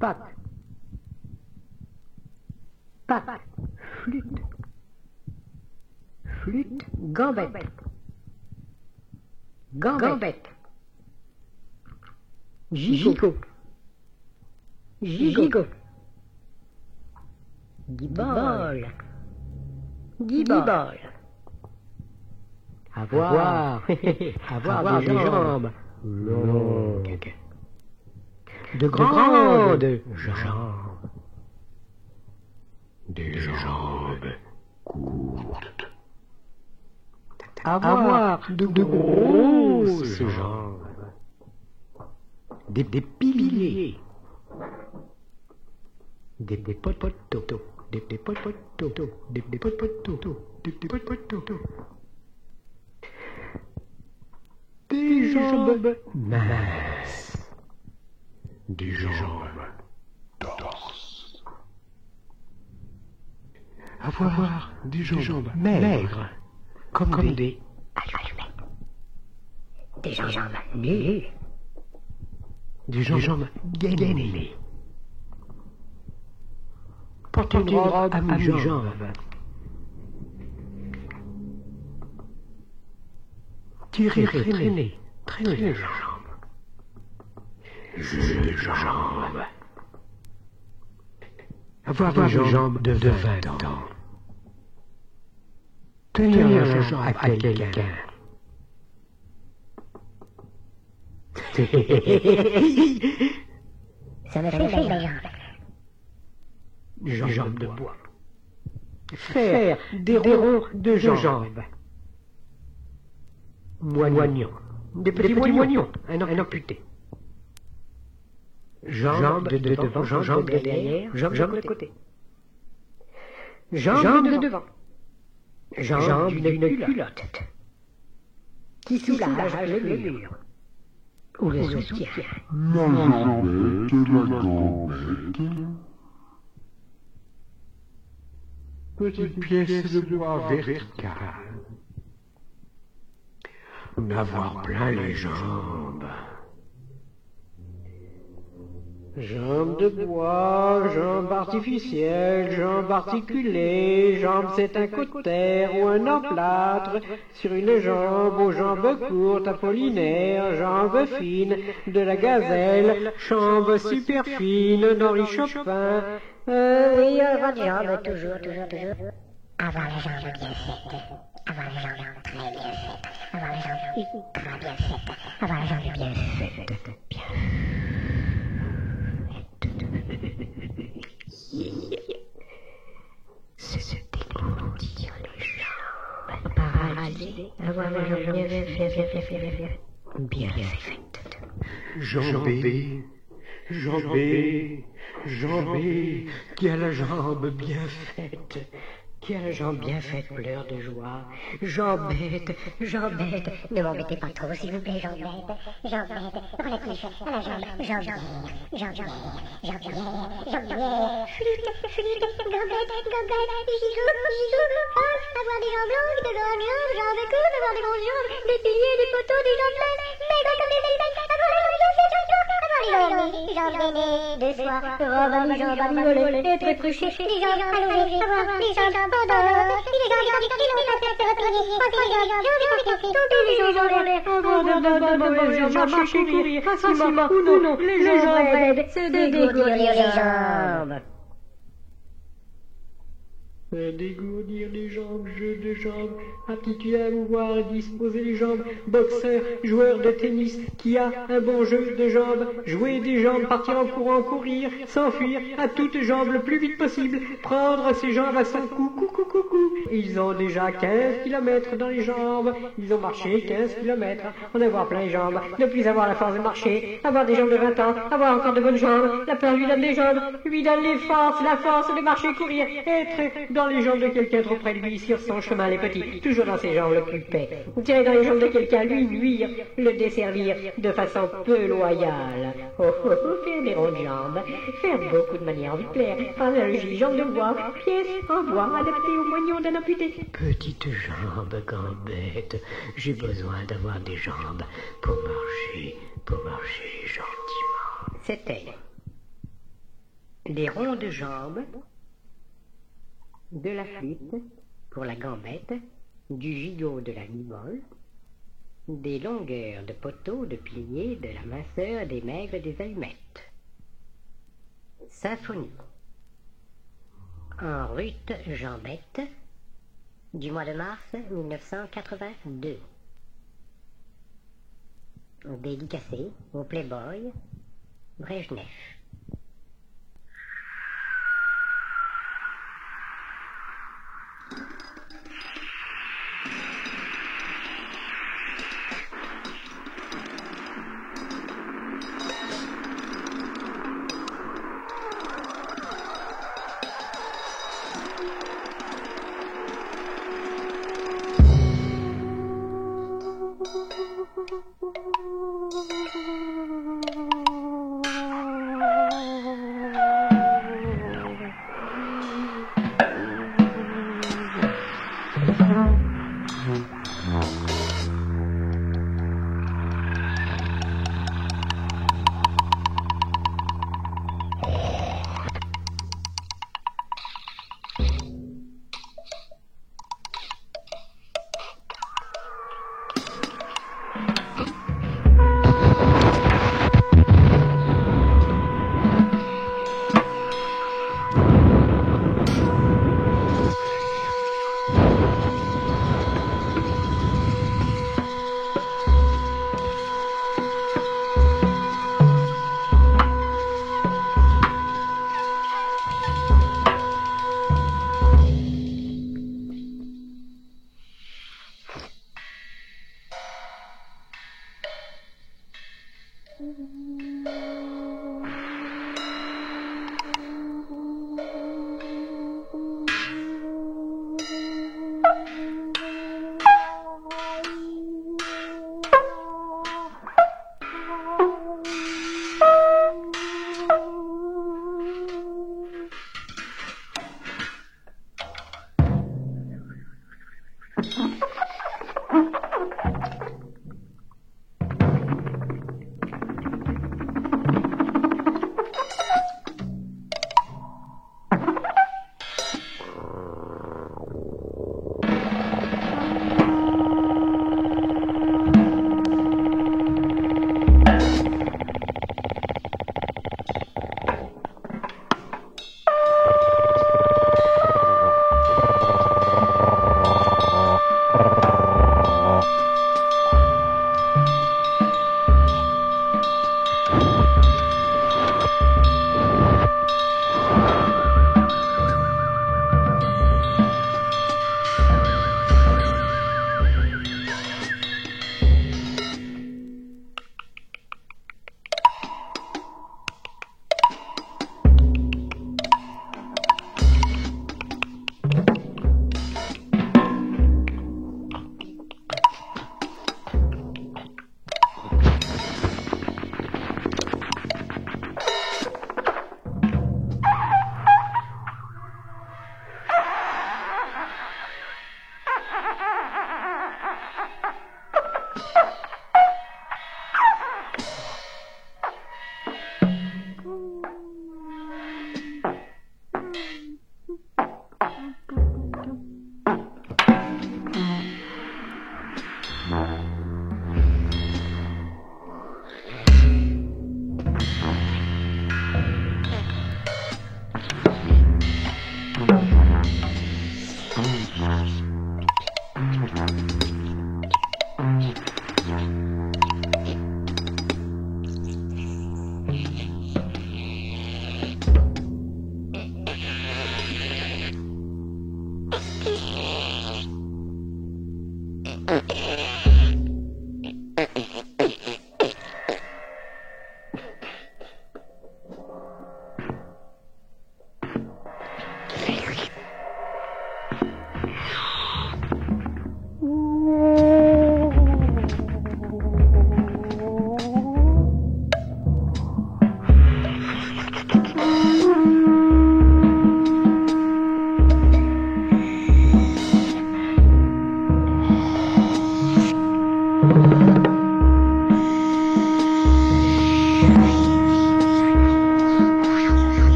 patte, patte, flûte, flûte, gambette, gambette, gigot, gigot, guibole, guibole. Avoir des jambes longues, de grandes jambes, Des jambes courtes. avoir de grosses jambes, des piliers, des poteaux, des poteaux, des poteaux, des poteaux, des jambes minces, Des jambes torses. avoir des jambes maigres, comme des allumettes, des jambes nues, des jambes gainées, porter une robe à mi-jambe, tirer, traîner les jambes, J'ai des jambes. avoir des jambes de 20 ans, tenir la jambe à quelqu'un. Ça me fait les jambes. Jambes de bois. Faire des ronds de jambes. Moignons. Des petits moignons. Un amputé. Jambes de devant, jambes de derrière, jambes de côté. Jambes de devant. Jambes d'une culotte. Qui soulage le mur. Ou le soutien. La jambette, la gambette. Petite pièce de bois verticale. D'avoir plein les jambes. Jambes de bois, jambes artificielles, jambes articulées, jambes c'est un cotère ou un emplâtre, sur une jambe aux jambes courtes, apollinaires, jambes fines, de la gazelle, jambes super fines d'Henri Chopin. Oui, avoir des jambes, toujours. Avoir les jambes bien faites. Avoir les jambes très bien faites. Avoir les jambes ultra bien faites. Avoir les jambes bien faites. C'est se dégourdir les jambes. Paralysé, avoir les jambes bien faites. Jambé, qui a la jambe bien faite. Qui a la jambe bien faite pleure de joie. Jambette. Ne m'embêtez pas trop, s'il vous plaît, jambette. Relatif à la jambe. Jambière. Flûte, gambette, gigot. Avoir des jambes longues, de grandes jambes courtes, avoir des grosses jambes, des piliers, des poteaux, des jambes minces, maigres comme des allumettes, avoir les jambes gainées, de soie, robe à mi-jambe, à mi-mollet, être couché, les jambes allongées, avoir les jambes pendantes, les jambes qui n'ont pas fait retenir, passer les jambes, tomber les jambes en l'air, avoir les jambes, marcher, courir, facilement ou non, les jambes raides, se dégourdir les jambes. Dégourdir les jambes, jeu de jambes, aptitude à mouvoir et disposer les jambes, boxeur, joueur de tennis, qui a un bon jeu de jambes, jouer des jambes, partir en courant, courir, s'enfuir, à toutes jambes le plus vite possible, prendre ses jambes à son cou. Ils ont déjà 15 kilomètres dans les jambes, ils ont marché 15 kilomètres, en avoir plein les jambes, ne plus avoir la force de marcher, avoir des jambes de 20 ans, avoir encore de bonnes jambes, la peur lui donne des jambes, lui donne la force de marcher, courir, être dans les jambes de quelqu'un trop près de lui, sur son chemin les petits, toujours dans ses jambes le plus paix. Tirer dans les jambes de quelqu'un, lui nuire, le desservir de façon peu loyale. Faire des rondes jambes, faire beaucoup de manières de plaire, analogie, jambes de bois, pièces en bois adaptées aux moignons d'un amputé. Petite jambe, gambette, j'ai besoin d'avoir des jambes pour marcher gentiment. C'était Les rondes jambes, de la flûte pour la gambette, du gigot de la libole, des longueurs de poteaux, de piliers, de la minceur des maigres des allumettes. Symphonie. En rut jambette, du mois de mars 1982. Dédicacé au Playboy, Brejnev.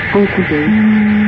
Encodé.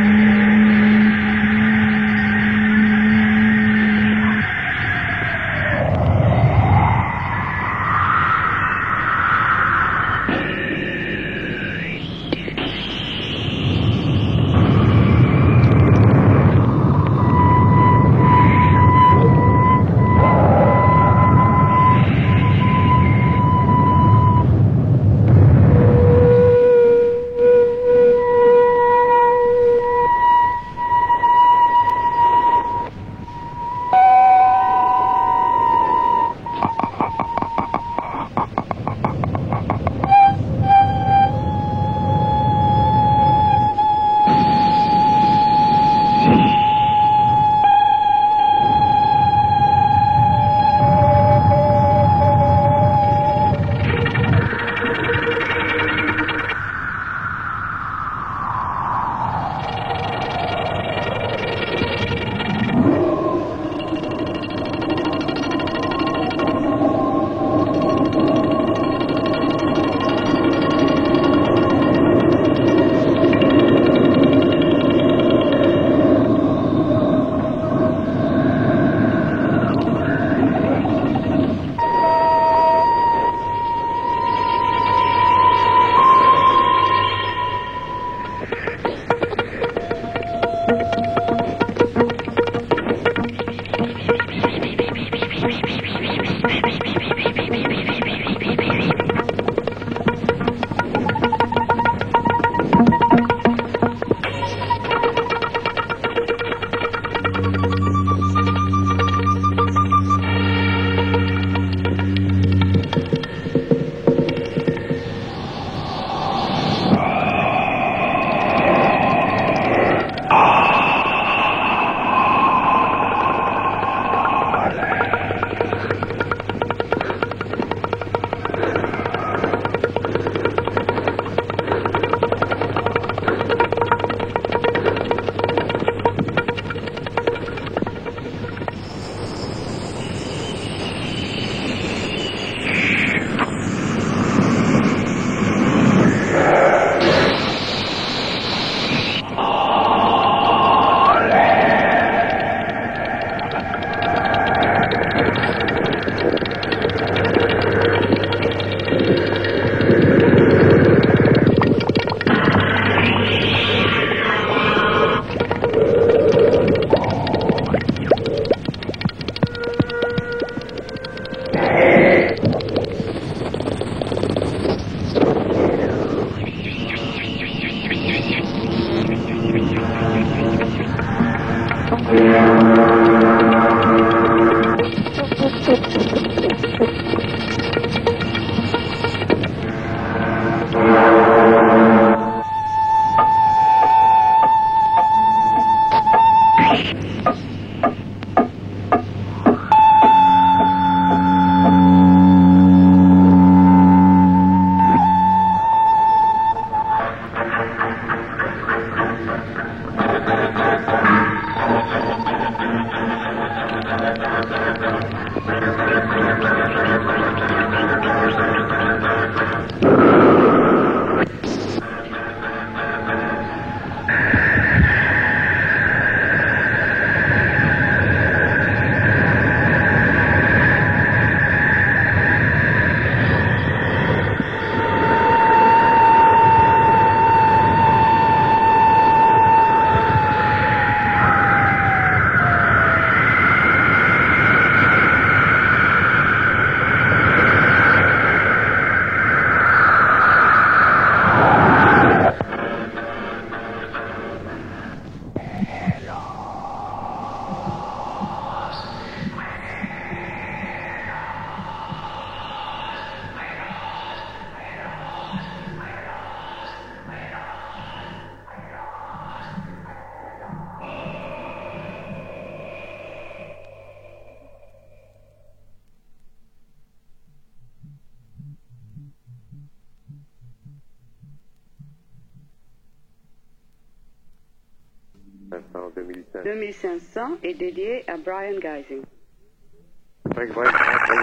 En 2005. 2500 est dédié à Brian Geising.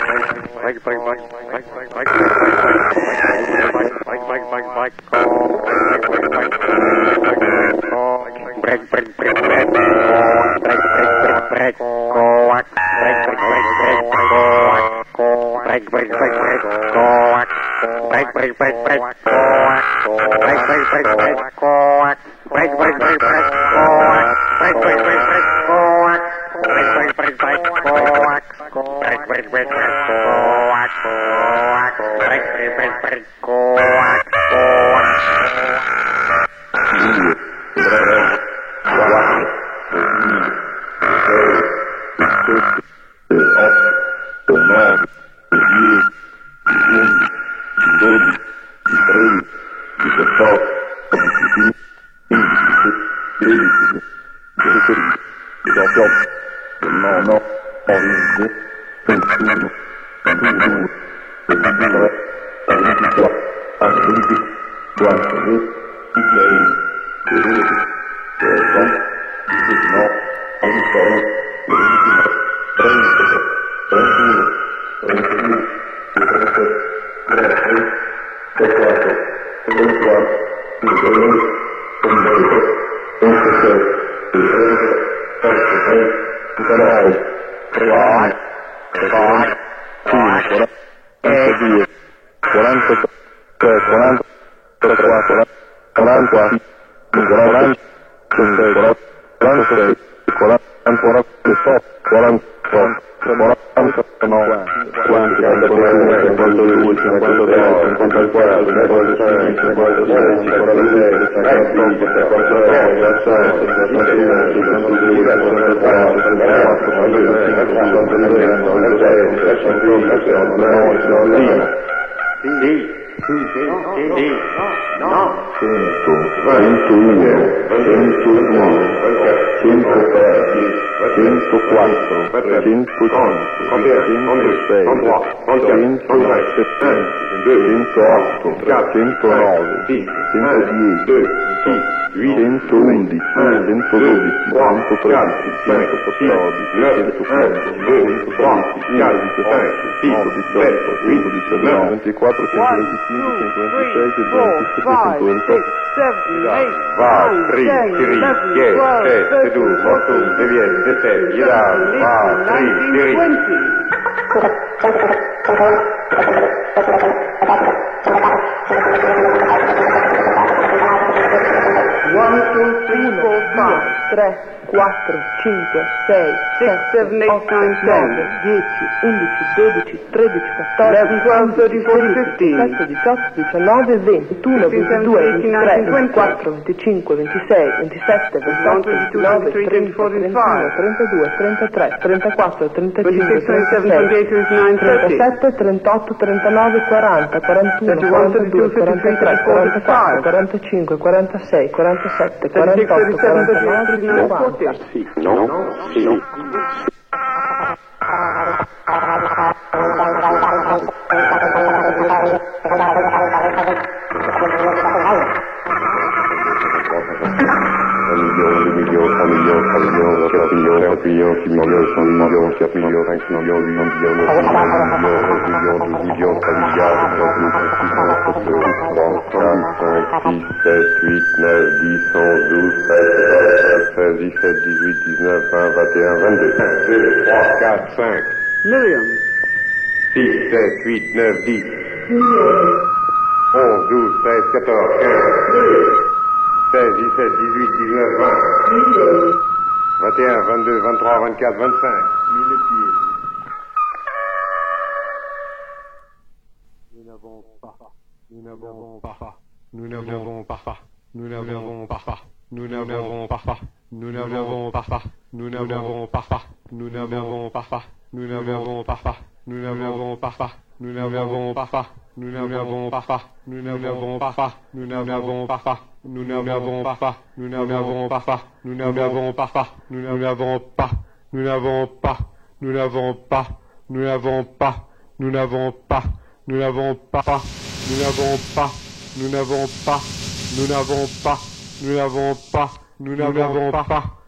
Nous n'avons pas